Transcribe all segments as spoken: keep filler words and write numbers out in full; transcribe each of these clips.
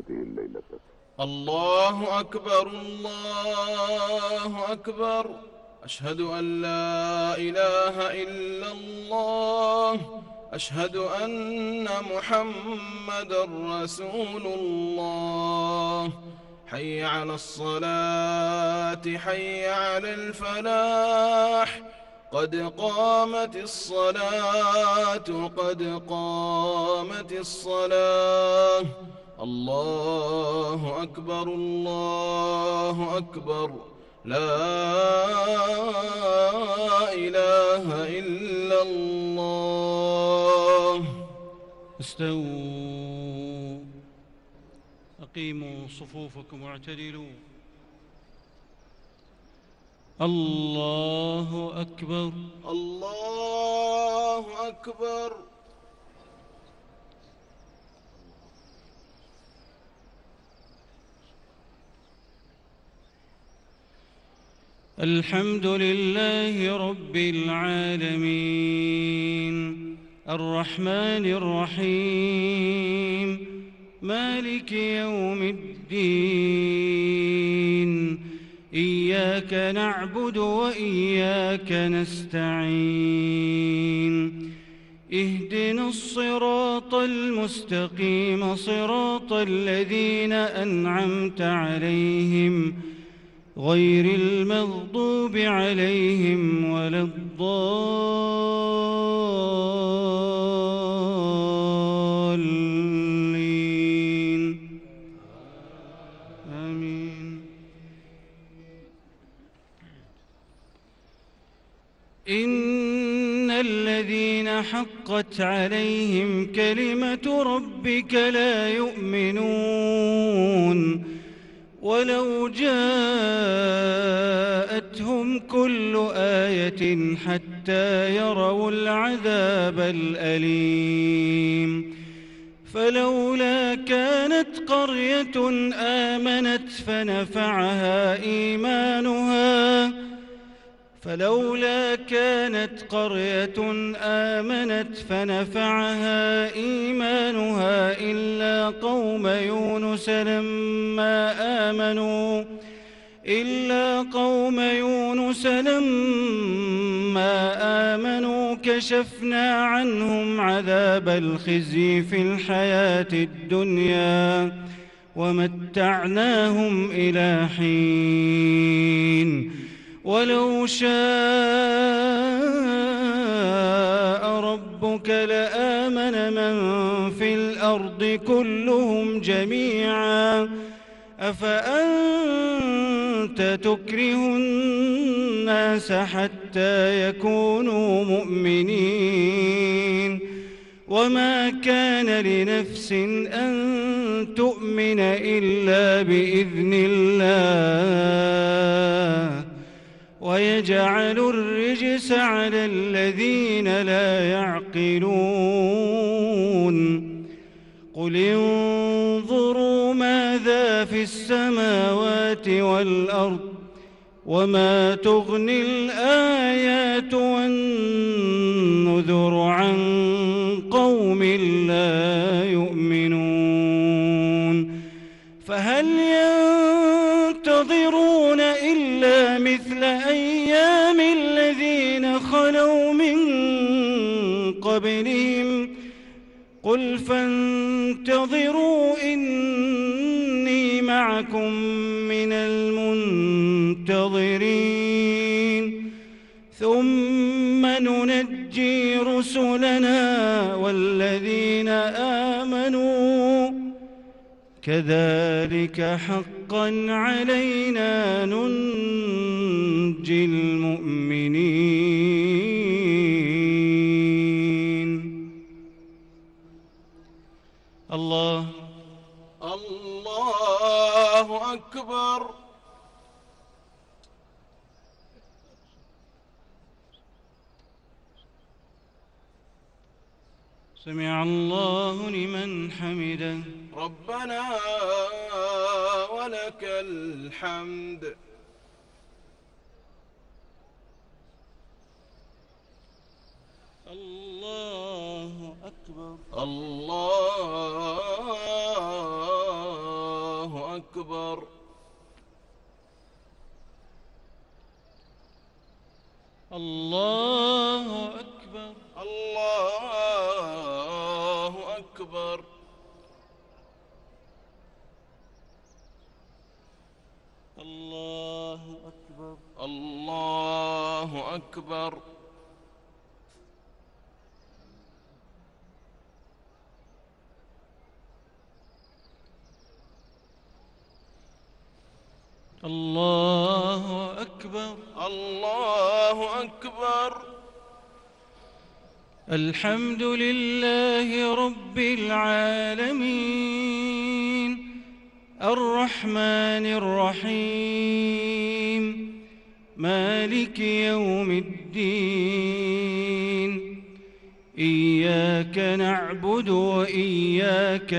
الليلة. الله أكبر الله أكبر، أشهد أن لا إله إلا الله، أشهد أن محمدًا رسول الله. حي على الصلاة حي على الفلاح، قد قامت الصلاة قد قامت الصلاة. الله أكبر الله أكبر، لا إله إلا الله. استووا، أقيموا صفوفكم واعتدلوا. الله أكبر الله أكبر. الحمد لله رب العالمين، الرحمن الرحيم، مالك يوم الدين، إياك نعبد وإياك نستعين، اهدنا الصراط المستقيم، صراط الذين أنعمت عليهم غير المغضوب عليهم ولا الضالين، آمين. إن الذين حقت عليهم كلمة ربك لا يؤمنون ولو جاءتهم كل آية حتى يروا العذاب الأليم. فلولا كانت قرية آمنت فنفعها إيمانها فلولا كانت قرية آمنت فنفعها إيمانها إلا قوم يونس لما آمنوا إلا قوم يونس لما آمنوا كشفنا عنهم عذاب الخزي في الحياة الدنيا ومتعناهم إلى حين. ولو شاء ربك لآمن من في الأرض كلهم جميعا أفأنت تكره الناس حتى يكونوا مؤمنين وما كان لنفس أن تؤمن إلا بإذن الله ويجعل الرجس على الذين لا يعقلون. قل انظروا ماذا في السماوات والأرض وما تغني الآيات والنذر عن قوم لا يؤمنون. فهل ينتظرون إلا مثل أيام الذين خلوا من قبلهم قل فانتظروا إني معكم من المنتظرين ثم ننجي رسلنا والذين آمنوا كذلك حقا علينا ننجي المؤمنين. الله الله أكبر. سمع الله لمن حمده. ربنا ولك الحمد. الله أكبر. الله الله أكبر. الله أكبر. الله أكبر. الله أكبر. الله أكبر. الحمد لله رب العالمين الرحمن الرحيم مالك يوم الدين إياك نعبد وإياك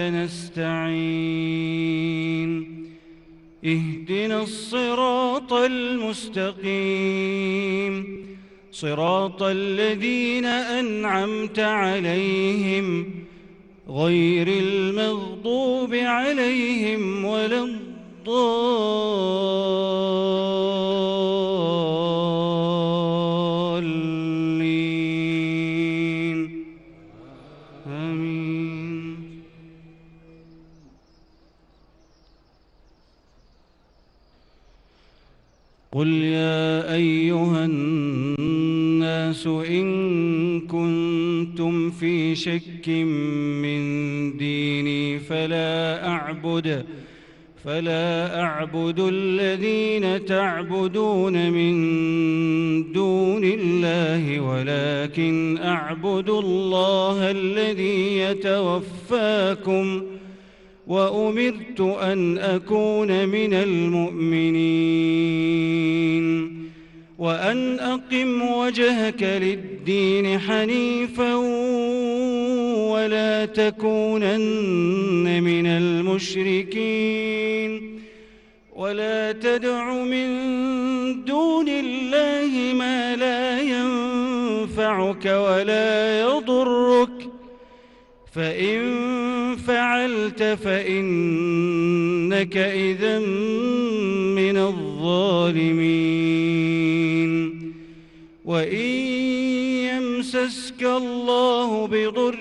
نستعين اهدنا الصراط المستقيم صراط الذين أنعمت عليهم غير المغضوب عليهم ولا الضالين آمين. قل يا أيها الناس إن كنتم في شك من ديني فلا أعبد فلا أعبد الذين تعبدون من دون الله ولكن أعبد الله الذي يتوفاكم وأمرت أن أكون من المؤمنين وأن أقم وجهك للدين حنيفا ولا تكونن من المشركين ولا تدع من دون الله ما لا ينفعك ولا يضرك فإن فعلت فإنك إذا من الظالمين وإن يمسسك الله بضر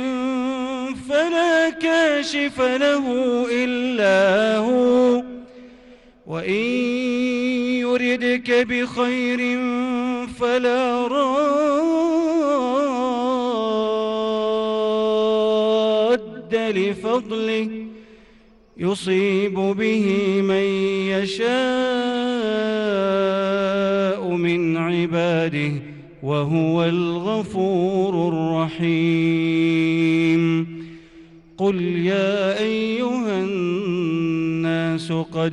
فلا كاشف له إلا هو وإن يردك بخير فلا راد لفضله يصيب به من يشاء من عباده وهو الغفور الرحيم. قل يا أيها الناس قد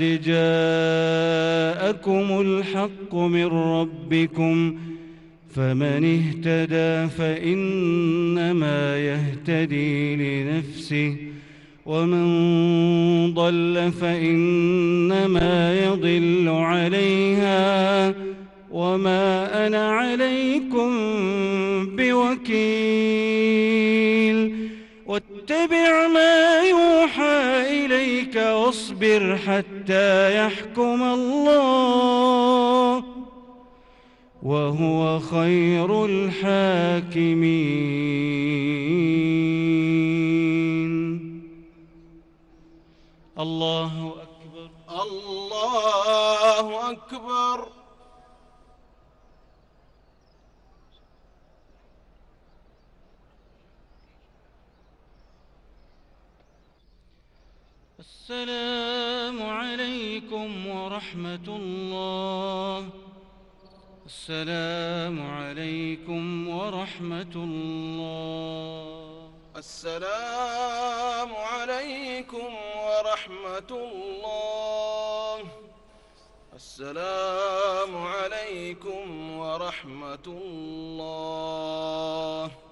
جاءكم الحق من ربكم فمن اهتدى فإنما يهتدي لنفسه ومن ضل فإنما يضل عليها وما أنا عليكم بوكيل واتبع ما يوحى إليك واصبر حتى يحكم الله وهو خير الحاكمين. الله أكبر. الله أكبر. السلام عليكم ورحمة الله. السلام عليكم ورحمة الله. السلام عليكم ورحمة الله. السلام عليكم ورحمة الله.